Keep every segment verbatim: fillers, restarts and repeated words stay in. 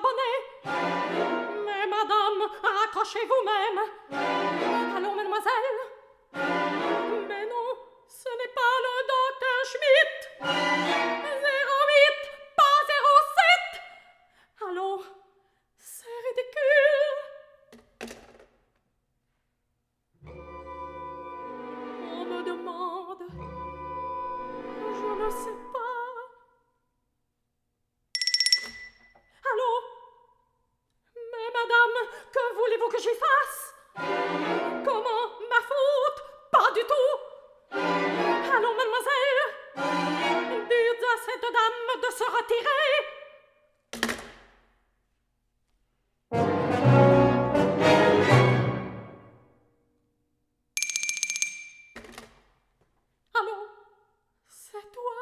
bonnet. Mais madame, raccrochez vous-même. Allons, mademoiselle. Mais non, ce n'est pas le docteur Schmidt. zéro huit, pas zéro sept. Allons, c'est ridicule. On me demande, je ne sais pas. Allô? Mais madame, que voulez-vous que j'y fasse? Comment? Ma faute? Pas du tout. Allons, mademoiselle, dites à cette dame de se retirer. Allô? C'est toi?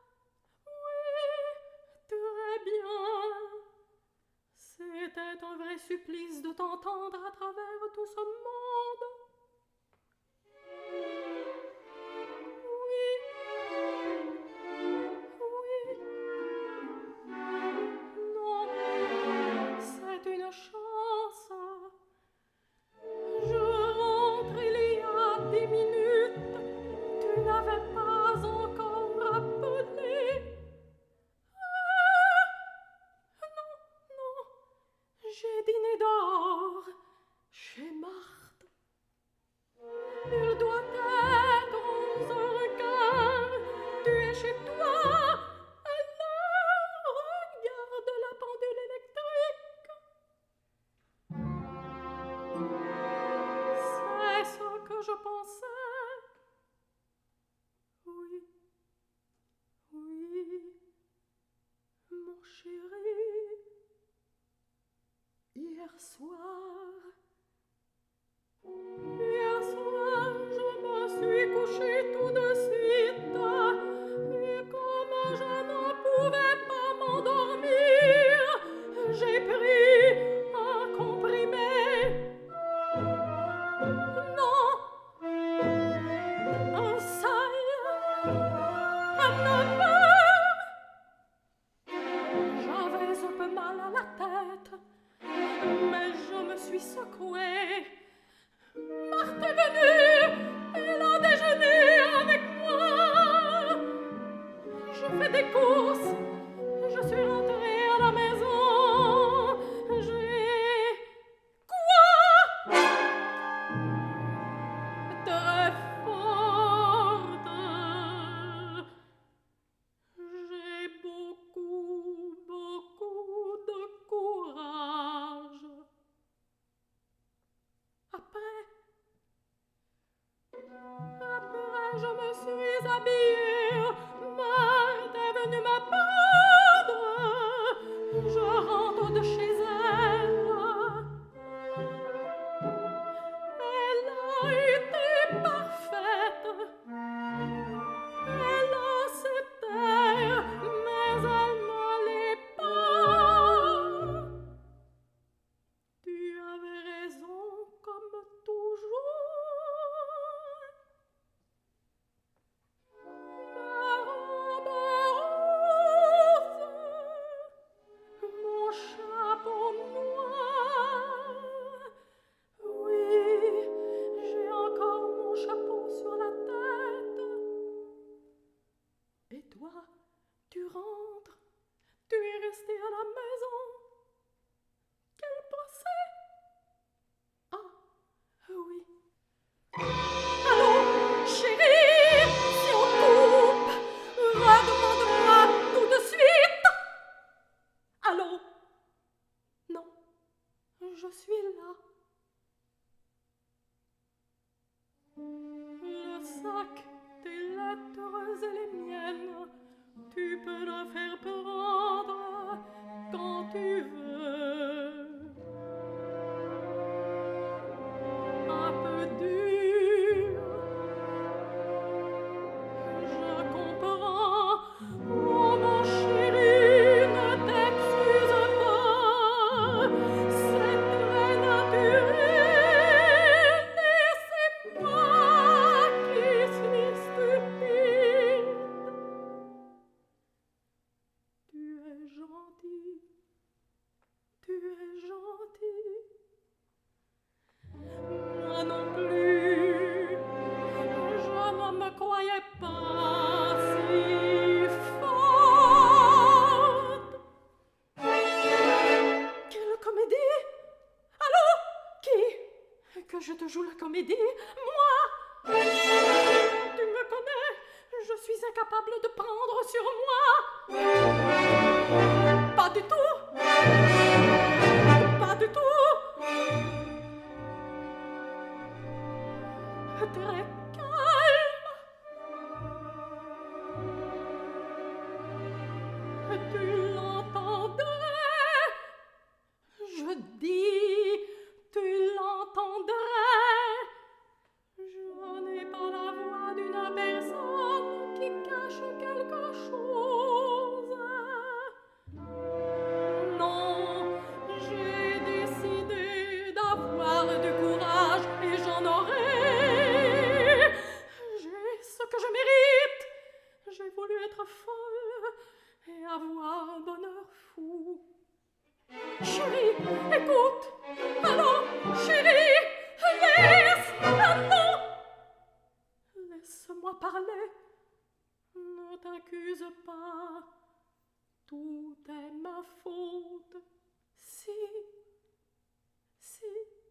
Oui, très bien. C'était un vrai supplice de t'entendre à travers tout ce monde. Oui, oui. Non, c'est une chance. Je rentre il y a dix minutes. Tu n'avais pas encore appelé. Ah, non, non. J'ai dîné dehors, chez Marthe. Il doit être onze heures quinze. Tu es chez toi. Alors, regarde la pendule électrique. C'est ce que je pensais. Oui, oui, mon chéri. Hier soir, hier soir, je me suis couchée tout de suite, et comme je ne pouvais pas m'endormir, j'ai pris un comprimé. Non, un seul, à neuf heures. J'avais un peu mal à la tête, mais je me suis secouée. Marthe est venue, elle a déjeuné avec moi. Je fais des courses, je suis rentrée à la maison. J'ai... Quoi? Très forte. J'ai beaucoup, beaucoup de courage. Après, après, je me suis habillée. Marthe est venue m'attendre. Je rentre de chez elle. Elle a été parfaite. Elle a cet air, mais elle ne l'est pas. Tu avais raison, comme toujours. Ma robe rose, mon chapeau noir. Oui, j'ai encore mon chapeau sur la tête. Et toi, tu rentres, tu es resté à la maison. Quel procès? Ah, oui. Allô, chérie, si on coupe, redemande-moi tout de suite. Allô? Non, je suis là. Le sac, tes lettres et les miennes, tu peux le faire prendre quand tu menti. Moi non plus, je ne me croyais pas si forte. Quelle comédie! Allô? Qui? Que je te joue la comédie? Moi? Tu me connais? Je suis incapable de prendre sur moi. Pas du tout. Pas du tout. Très calme. Tu l'entendrais. Je dis, tu l'entendrais. Je n'ai pas la voix d'une personne qui cache quelque chose. Non, j'ai décidé d'avoir du courage et j'en aurai. J'ai ce que je mérite. J'ai voulu être folle et avoir un bonheur fou. Chérie, écoute. Allô, chérie, laisse. Ah non. Laisse-moi parler. Ne t'accuse pas. Tout est ma faute. Si, si.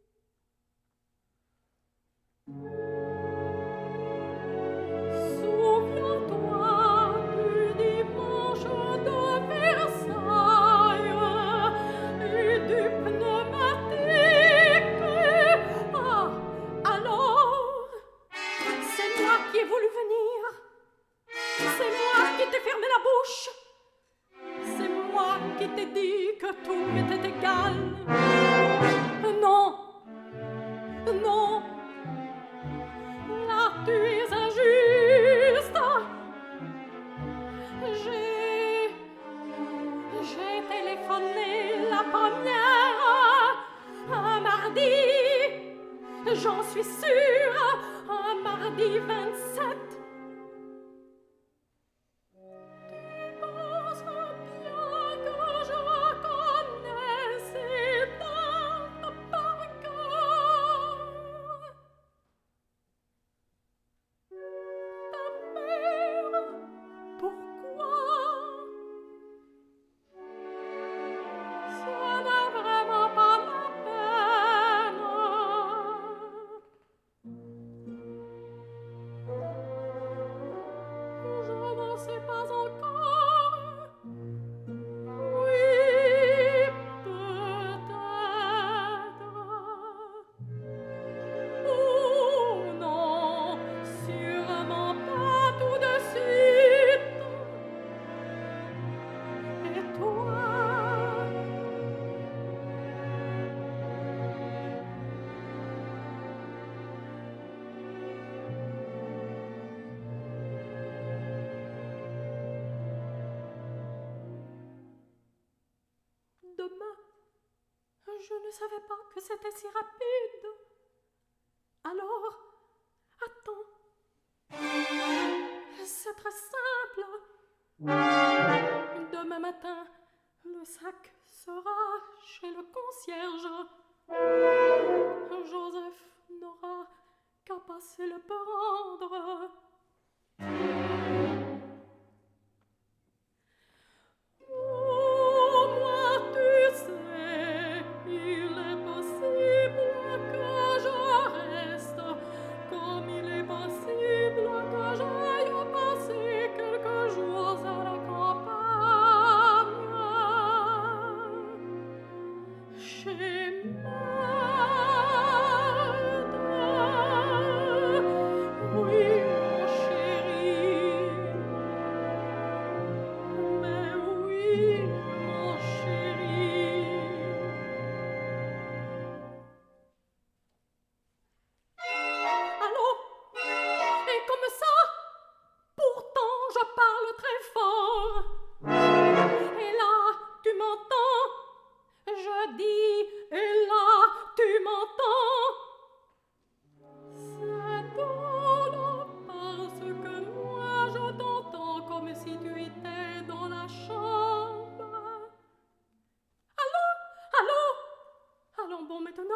Souviens-toi du dimanche de Versailles et du pneumatique. Ah, alors, c'est moi qui ai voulu venir. C'est moi qui t'ai fermé la bouche. C'est moi qui t'ai dit que tout m'était égal. Non, non. Là, tu es injuste. J'ai... J'ai téléphoné la première. Un mardi, j'en suis sûre. Un mardi vingt-sept. Tu penses bien que je reconnais ces dates par cœur. Ta mère, pourquoi? Ça n'a vraiment pas la peine. Je ne sais pas encore. Oui, peut-être. Oh non, sûrement pas tout de suite. Et toi? Demain, je ne savais pas que c'était si rapide. Alors, attends. C'est très simple. Demain matin, le sac sera chez le concierge. Joseph n'aura qu'à passer le prendre. Oh, moi, tu sais, il est possible que je reste, comme il est possible que j'aille passer quelques jours à la campagne, chez Marthe. Oui, mon chéri,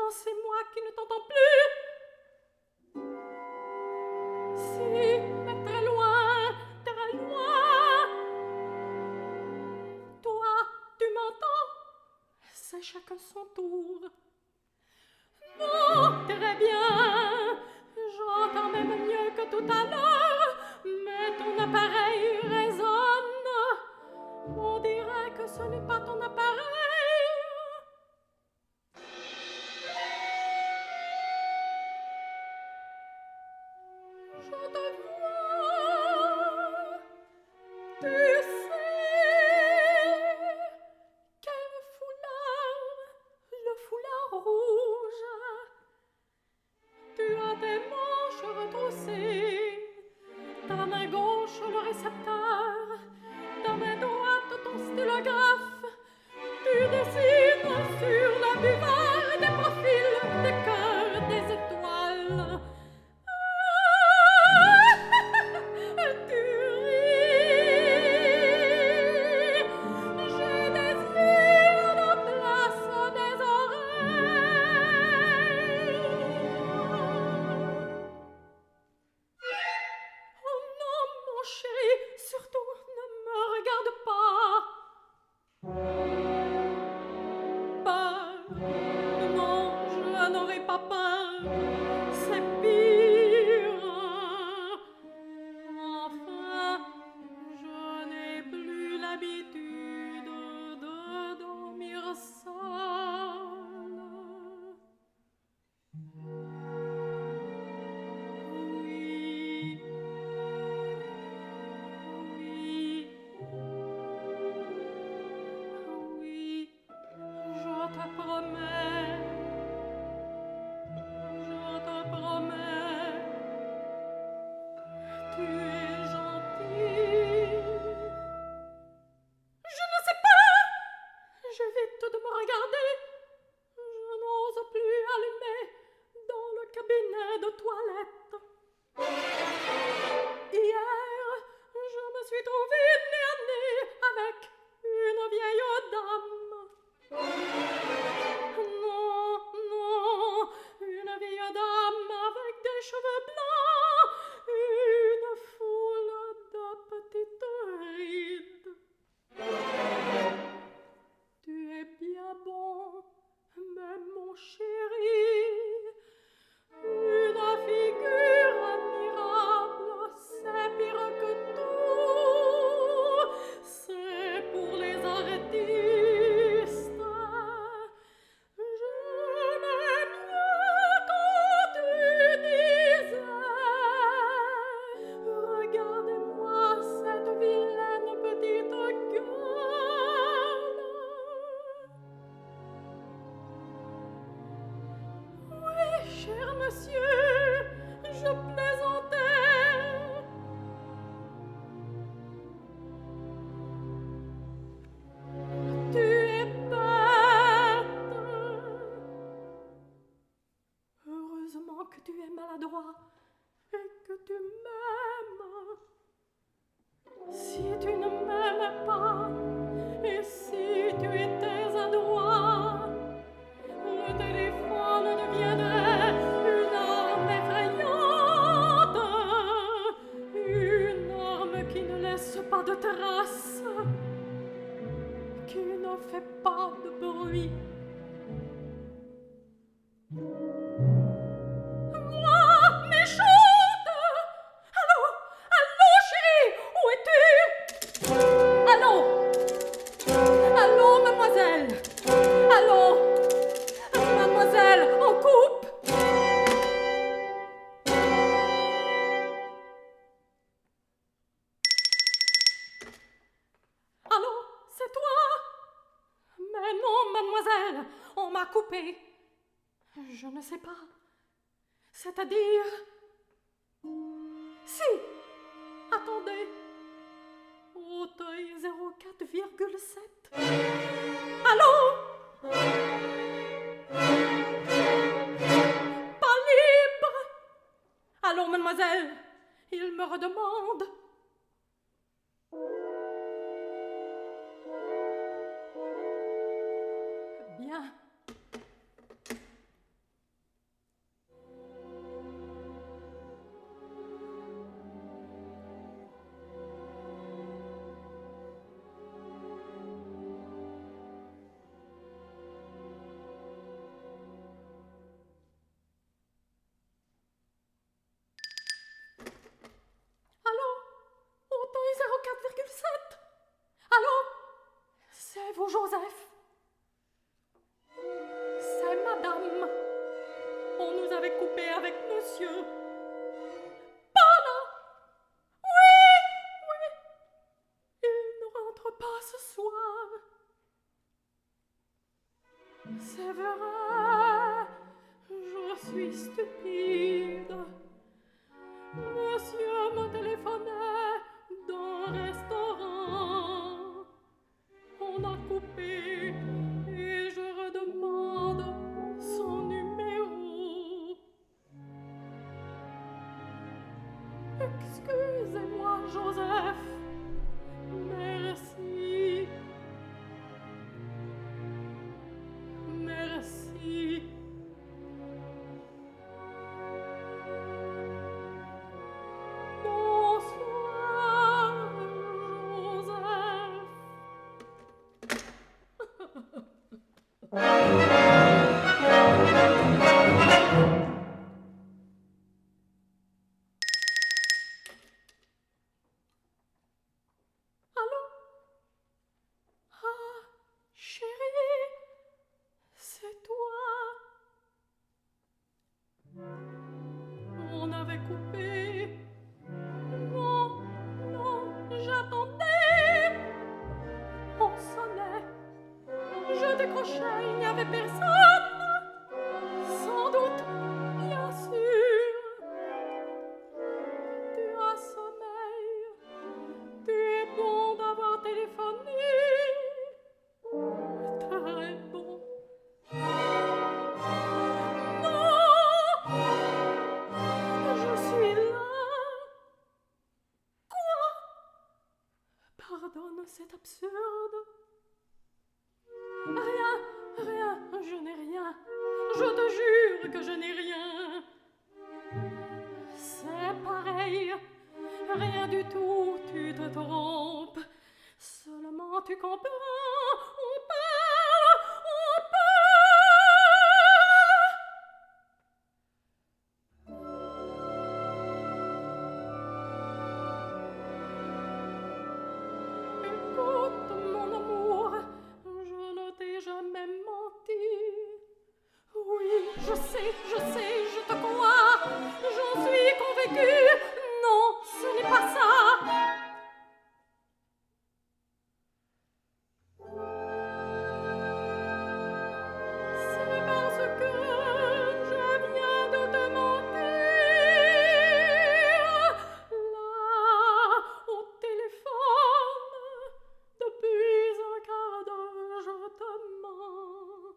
non, c'est moi qui ne t'entends plus. Si, mais très loin, très loin. Toi, tu m'entends? C'est chacun son tour. Non, très bien. J'entends même mieux que tout à l'heure, mais ton appareil résonne. On dirait que ce n'est pas ton appareil. Je te vois, tu sais, quel foulard, le foulard rouge. Tu as tes manches retroussées, ta main gauche le récepteur, ta main droite ton stylographe. Tu dessines sur la buvard des profils, des cœurs, des étoiles. Ah, tu ris. J'ai des yeux à la place des oreilles. Oh non, mon chéri, surtout ne me regarde pas. Peur, non, je n'aurai pas peur, c'est pire. Enfin, je n'ai plus l'habitude de dormir seule. Oui, oui, oui, je te promets, je te promets, tu es gentil. Je ne sais pas, j'évite de me regarder, je n'ose plus allumer dans le cabinet de toilette. Hier, je me suis trouvée nez à nez avec une vieille dame. Non, non, une vieille dame avec des cheveux blancs, une foule de petites rides. Tu es bien bon, mais mon chéri, une figure admirable, c'est pire que tout, c'est pour les artistes. J'aimais mieux quand tu disais, regardez-moi cette vilaine petite gueule. Oui, cher monsieur, je plaisantais. Tu es bête. Heureusement que tu es maladroit et que tu m'aimes. Si tu ne m'aimais pas et si tu étais adroit, le téléphone deviendrait une arme effrayante, une arme qui ne laisse pas de traces, qui ne fait pas de bruit. Moi, méchante! Allô? Allô, chérie? Où es-tu? Allô? Allô, mademoiselle? Allô? Mademoiselle, on coupe? Allô, c'est toi? Mais non, mademoiselle, on m'a coupé. Je ne sais pas. C'est-à-dire... Si, attendez. Auteuil zéro quatre virgule sept. Allô? Pas libre. Allô, mademoiselle, il me redemande. Bien. C'est vous, Joseph? C'est madame. On nous avait coupé avec monsieur. Pas là. Oui, oui. Il ne rentre pas ce soir. C'est vrai, je suis stupide. Monsieur me téléphonait d'un restaurant. On a coupé et je redemande son numéro. Excusez-moi, Joseph. Merci. Merci. Bonsoir, Joseph. Allô? Ah, chérie, c'est toi. On avait coupé. Non, non, j'attendais. On sonnait. Je décrochais, il n'y avait personne. Sans doute, bien sûr. Tu as sommeil. Tu es bon d'avoir téléphoné. Très bon. Non, je suis là. Quoi? Pardonne, c'est absurde. Rien, rien, je n'ai rien. Je te jure que je n'ai rien. C'est pareil, rien du tout, tu te trompes. Seulement tu comprends, on parle, on parle. Écoute, mon amour, je ne t'ai jamais menti. Oui, je sais, je sais, je te crois. J'en suis convaincue. Non, ce n'est pas ça. C'est parce que je viens de te mentir. Là, au téléphone, depuis un quart d'heure, je te mens.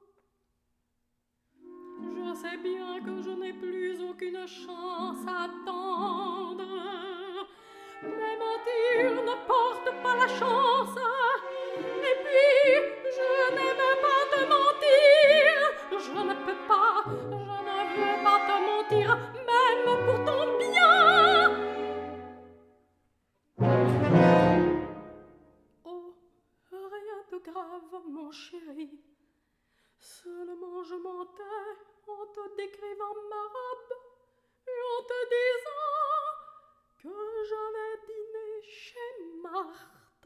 Je sais bien que je n'ai plus aucune chance à attendre. Mais mentir ne porte pas la chance. Et puis, je n'aime pas te mentir. Je ne peux pas, je ne veux pas te mentir, même pour ton bien. Oh, rien de grave, mon chéri. Seulement je mentais en te décrivant ma robe et en te disant que j'avais dîné chez Marthe.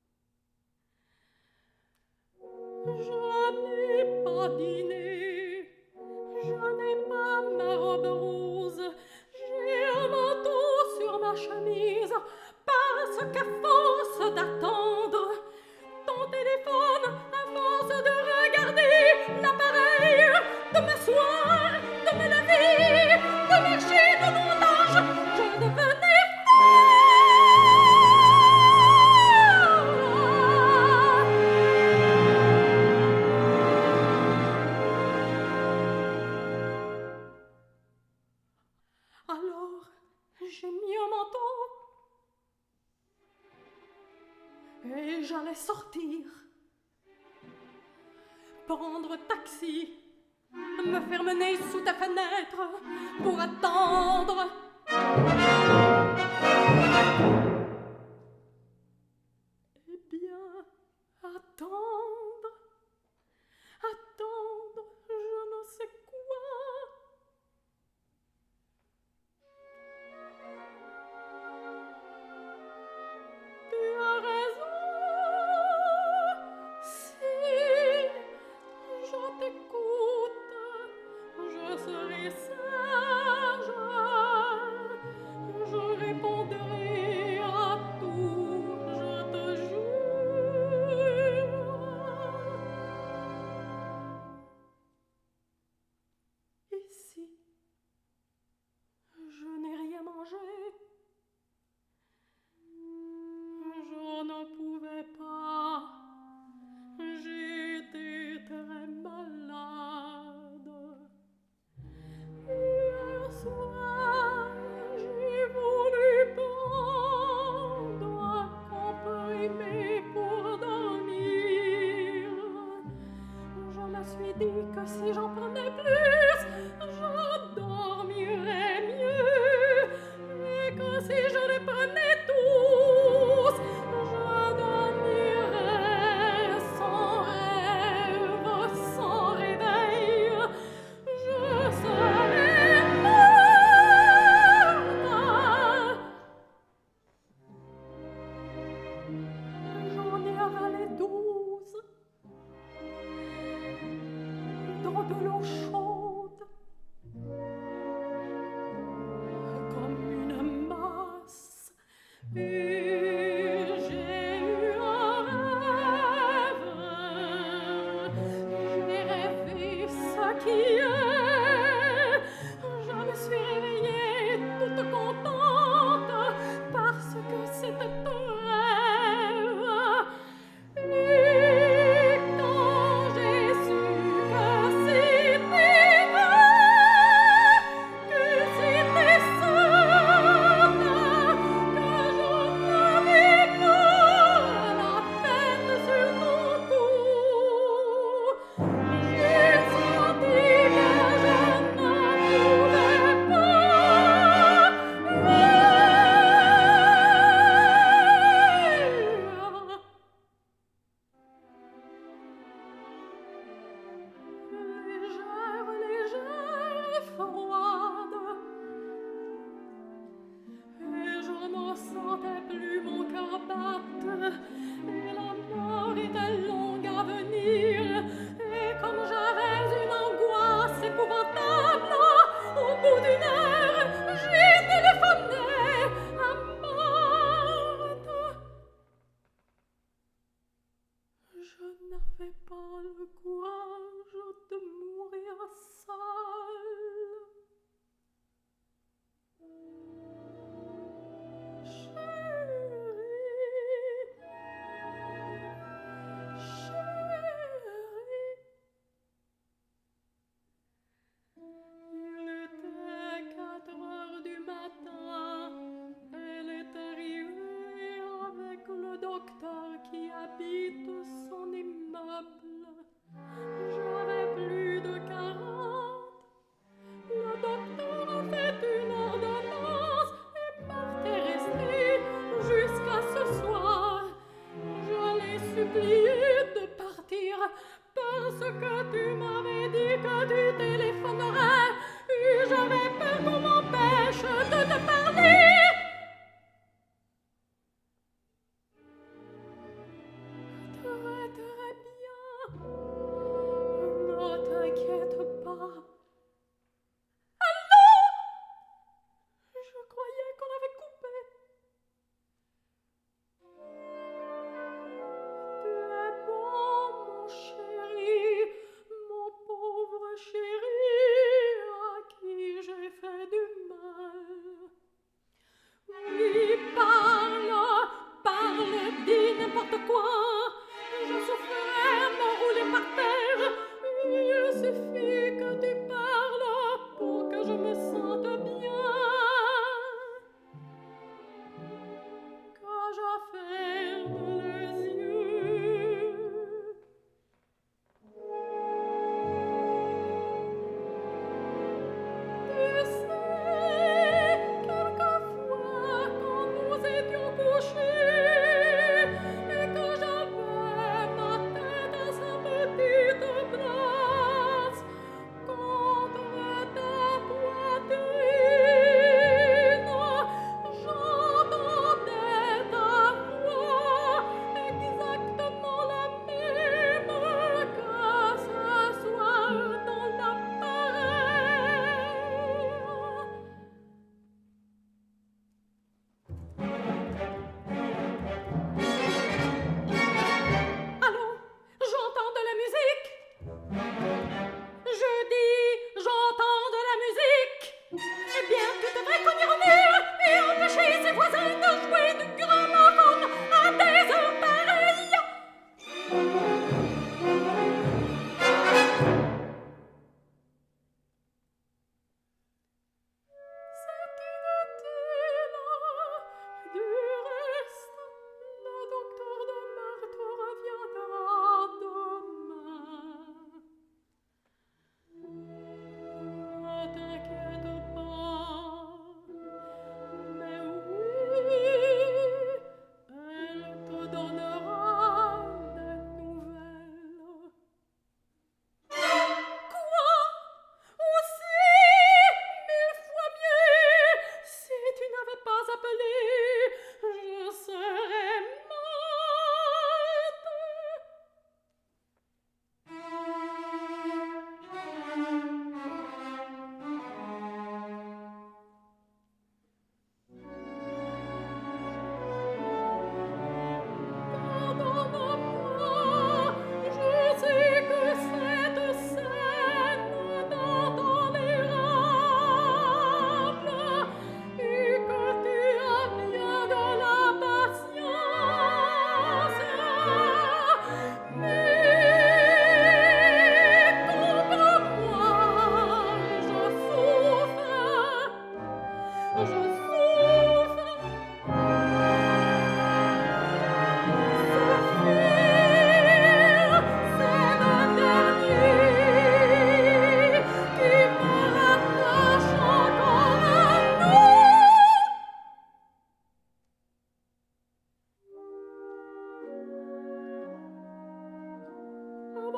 Je n'ai pas dîné, je n'ai pas ma robe rose, j'ai un manteau sur ma chemise, parce qu'à force d'attendre, ton téléphone, à force de regarder l'appareil, de m'asseoir, de me lever, de marcher de longtemps, je devenais folle. Alors, j'ai mis un manteau et j'allais sortir, prendre taxi, me faire mener sous ta fenêtre pour attendre. Eh bien, attendre, attendre, je ne sais quoi. Tu as raison, dit que si j'en prenais plus, je dormirais mieux, et que si je les prenais tous, je dormirais sans rêve, sans réveil, je serais morte. J'en ai avalé douze, dans de l'eau chaude, comme une masse, et j'ai eu un rêve, j'ai rêvé ce qui est, je me suis réveillée toute contente, parce que c'était un rêve. Et quand j'ai su que c'était vrai, que c'était certain, que je n'avais pas la peine sur mon cou, j'ai senti que je ne pouvais pas vivre. Légère, légère et froide, et je ne sentais plus mon cœur battre, et la mort était longue à venir, et comme j'avais une angoisse épouvantable, au bout d'une heure, j'ai téléphoné à Marthe. Je n'avais pas le courage de mourir seule. Chérie, chérie, il était quatre heures du matin, elle est arrivée avec le docteur qui habite son immeuble. J'avais plus de quarante. Le docteur a fait une ordonnance et Marthe est restée jusqu'à ce soir. Je l'ai supplié de partir parce que tu m'avais dit que tu téléphonerais et j'avais peur qu'on m'empêche de te parler. Très, très bien. Ne t'inquiète pas. Allô? Je croyais qu'on avait coupé. Tu es bon, mon chéri, mon pauvre chéri, à qui j'ai fait du mal.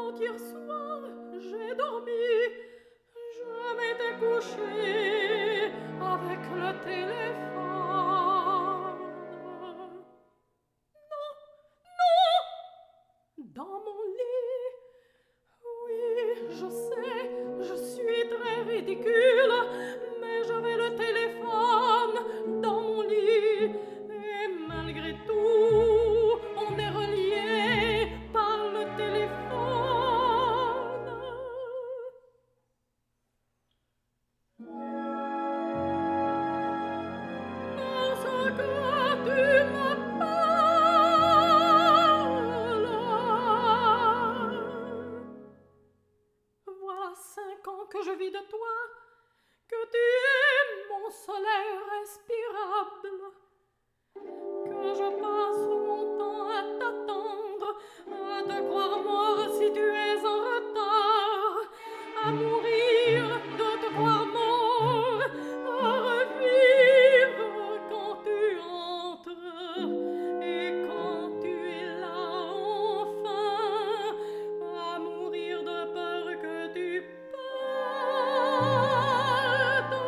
quand hier soir j'ai dormi, je m'étais couchée avec le téléphone. Non, non, dans mon lit. Oui, je sais, je suis très ridicule, mais j'avais le téléphone dans mon lit. Et malgré tout, on est relié par le téléphone. Parce que tu m'appelles. Voilà cinq ans que je vis de toi, que tu es mon soleil respirable, que je passe mon temps à t'attendre, à te croire mort si tu es en retard, à mourir de te croire mort, à revivre quand tu entres et quand tu es là enfin, à mourir de peur que tu partes.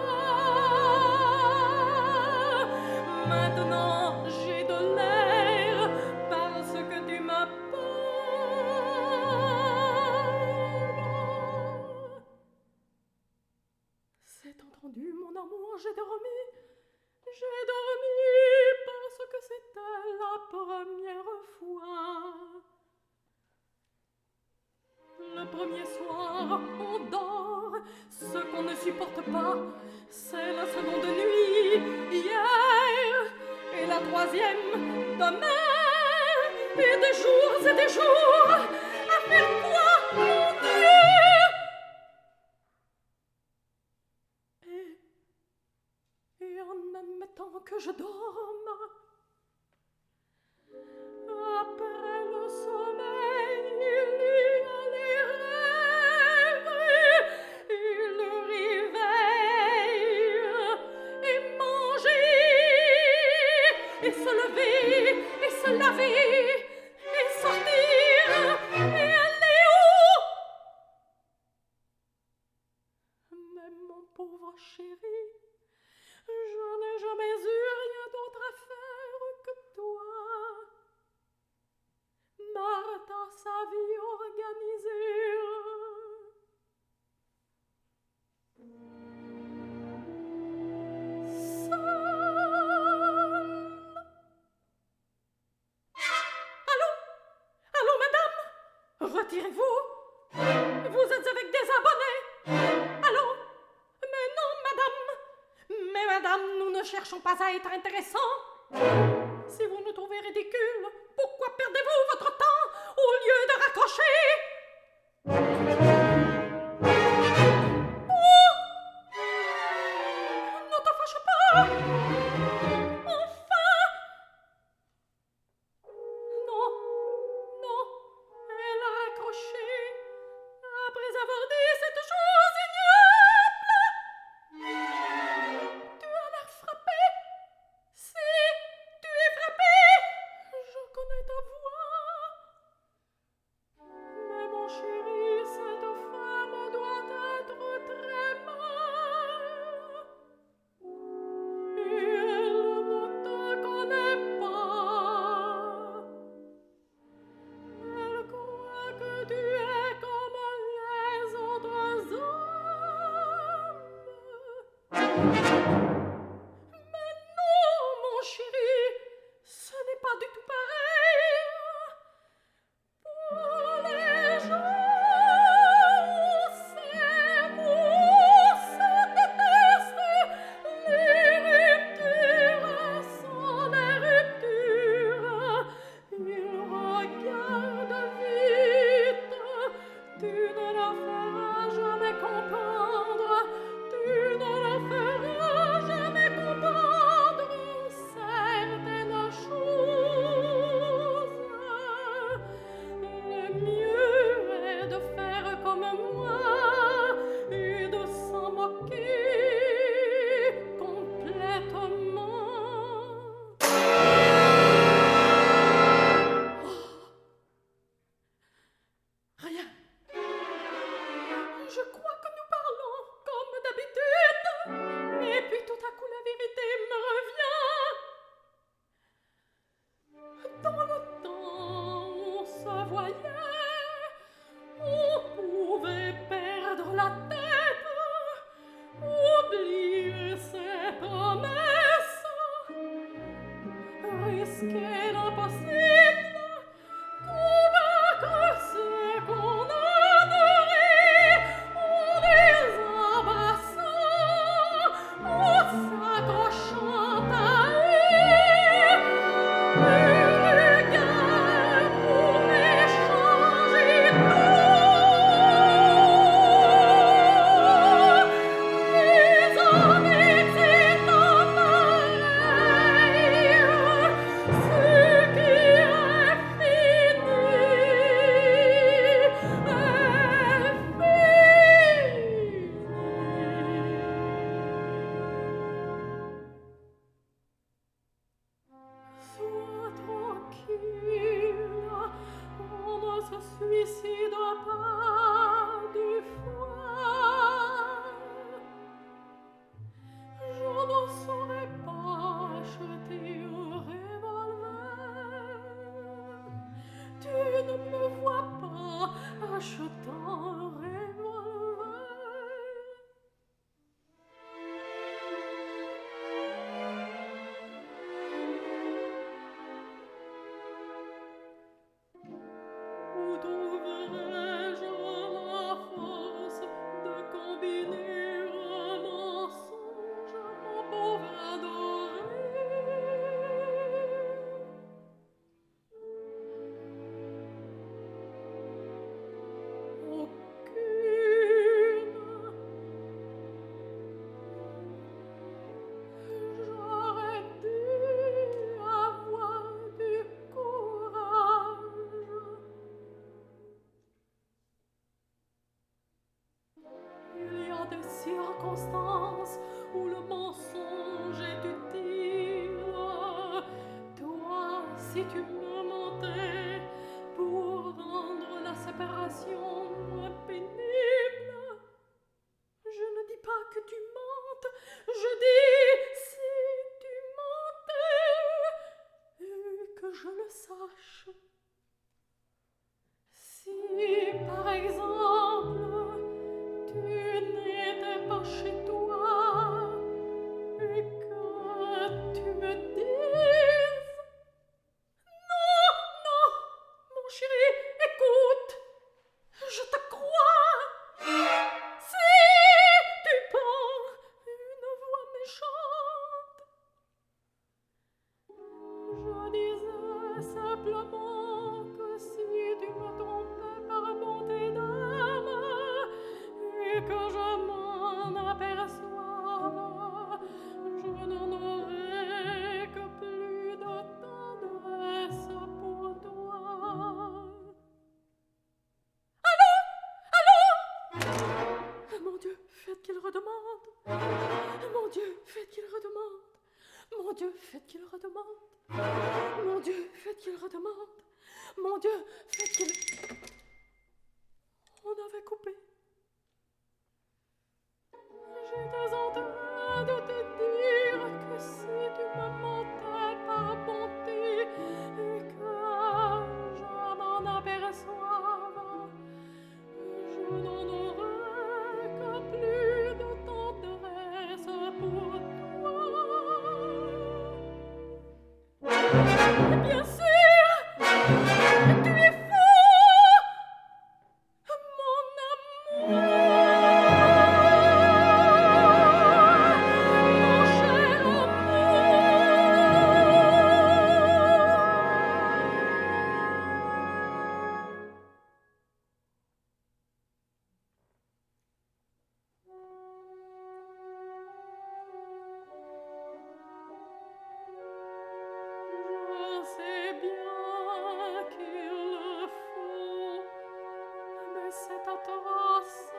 Maintenant j'ai de l'air parce que tu m'appelles. C'est entendu, mon amour, j'ai dormi. J'ai dormi parce que c'était la première fois. Le premier soir, on dort. Ce qu'on ne supporte pas, c'est la seconde nuit, hier, et la troisième, demain, et des jours et des jours, à faire quoi, mon Dieu? Et, et en admettant que je dorme, après le sommeil, il y a les rêves et le réveil, et manger, et se lever, et se laver, et sortir, et aller où? Mais mon pauvre chéri, je n'ai jamais eu rien d'autre à faire que toi. Martha, sa vie organisée. Seule. Allô? Allô, madame? Retirez-vous? Vous êtes avec des abonnés? Allô? Mais non, madame. Mais madame, nous ne cherchons pas à être intéressants. Si vous nous trouvez ridicules, pourquoi perdez-vous votre temps au lieu de raccrocher? Oh! Ne te fâche pas! Enfin! Non, non, elle a raccroché après avoir dit cette chose ignoble. Tu as l'air frappé. Si tu es frappé, je connais ta voix. Mais mon chéri, cette femme doit être très mal. Et elle ne te connaît pas. Elle croit que tu es comme les autres hommes. Mais non, mon chéri, ce n'est pas du tout pareil. Pour les gens, on s'aime, on se déteste. Les ruptures sont des ruptures. Ils regardent vite. Tu ne leur feras jamais comprendre. Tu ne leur feras circonstances où le mensonge est utile. Toi, si tu me mentais pour rendre la séparation moins pénible, je ne dis pas que tu mentes, je dis si tu mentais et que je le sache. Si, par exemple, tu n'étais pas chez toi et que tu me dises non, non, mon chéri, écoute, je te crois. Si tu prends une voix méchante, je disais simplement que si tu me trompais par bonté d'âme et que je m'en aperçoive, je n'en aurais que plus de tendresse pour toi. Allô? Allô? Mon Dieu, faites qu'il redemande. Mon Dieu, faites qu'il redemande. Mon Dieu, faites qu'il redemande. Mon Dieu, faites qu'il redemande. Mon Dieu, faites qu'il... On avait coupé. J'étais en train de te dire que si tu me mentais par bonté et que je m'en aperçoive, je n'en aurais que plus de tendresse pour toi. Bien sûr, tu es fou, mon amour. Je sais bien qu'il le faut, mais c'est atroce.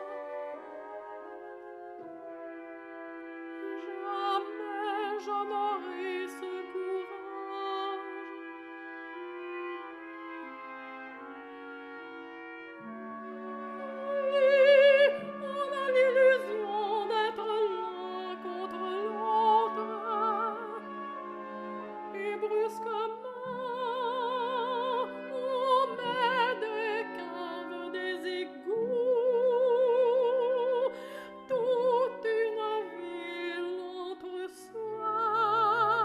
Jamais je n'aurai ce courage. Oui, on a l'illusion d'être l'un contre l'autre. Et brusquement, on met des caves, des égouts, toute une ville entre soi.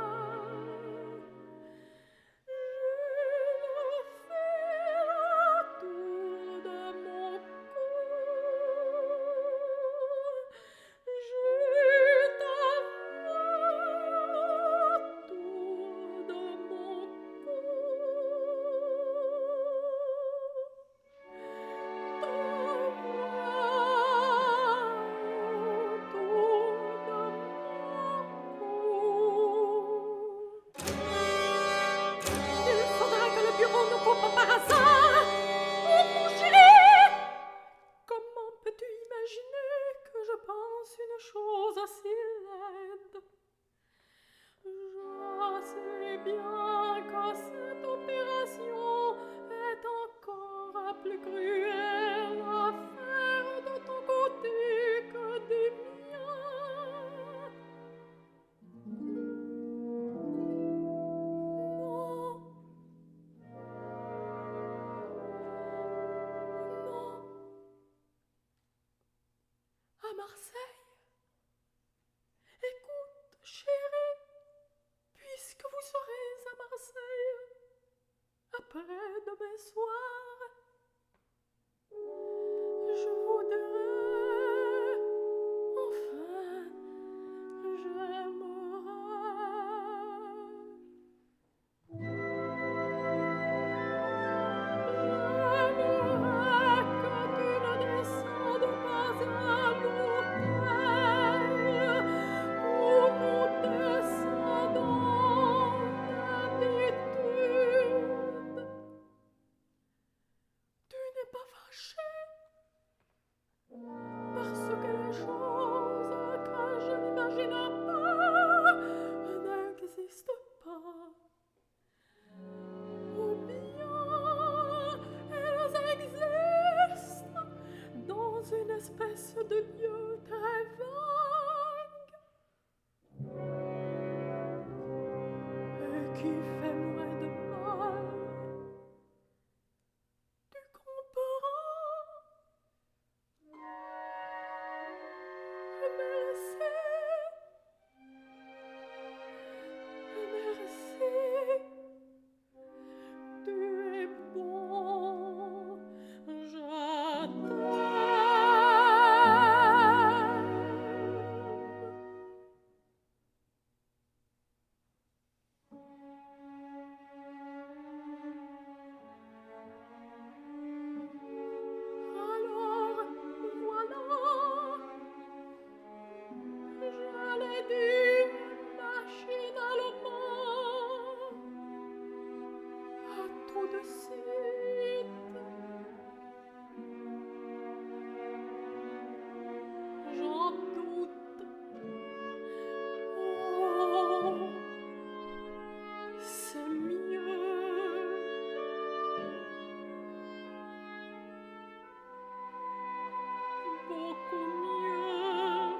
Je le fais autour de mon cou. Je t'avoue autour de mon cou. Ta voix autour de mon cou. Il faudrait que le bureau nous coupe par hasard. Oh mon chéri, comment peux-tu imaginer que je pense une chose aussi laide? Je sais bien que cette opération est encore plus cruelle à faire de ton côté que des miens. Non, non. À Marseille? Écoute, chérie, puisque vous serez à Marseille après demain soir, je voudrais, enfin, j'aimerais. J'aimerais que tu ne descendes pas à l'hôtel où nous descendons d'habitude. de Dieu très vague et qui fait moins de mal. Tu comprends? Merci, merci. Tu es bon, je t'aime. Alors, voilà, je l'ai dit machinalement, à tout de suite. J'en doute. Oh, c'est mieux. Beaucoup mieux.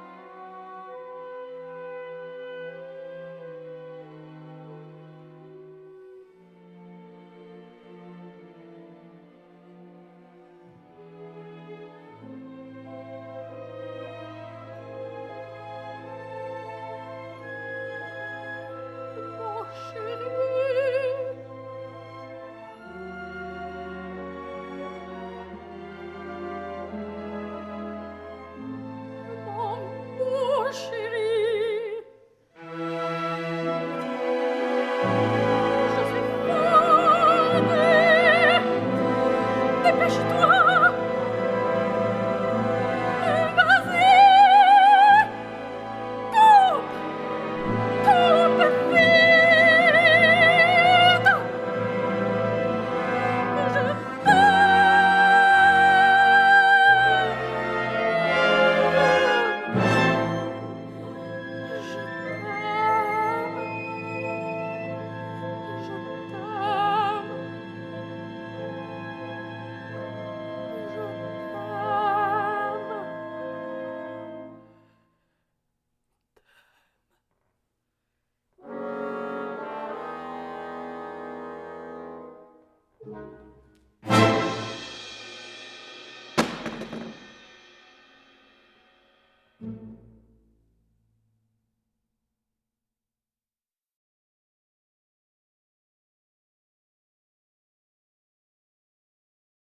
Mon chéri, mon beau chéri, je suis folle. Dépêche-toi, vas-y, coupe, coupe vite. Je t'aime.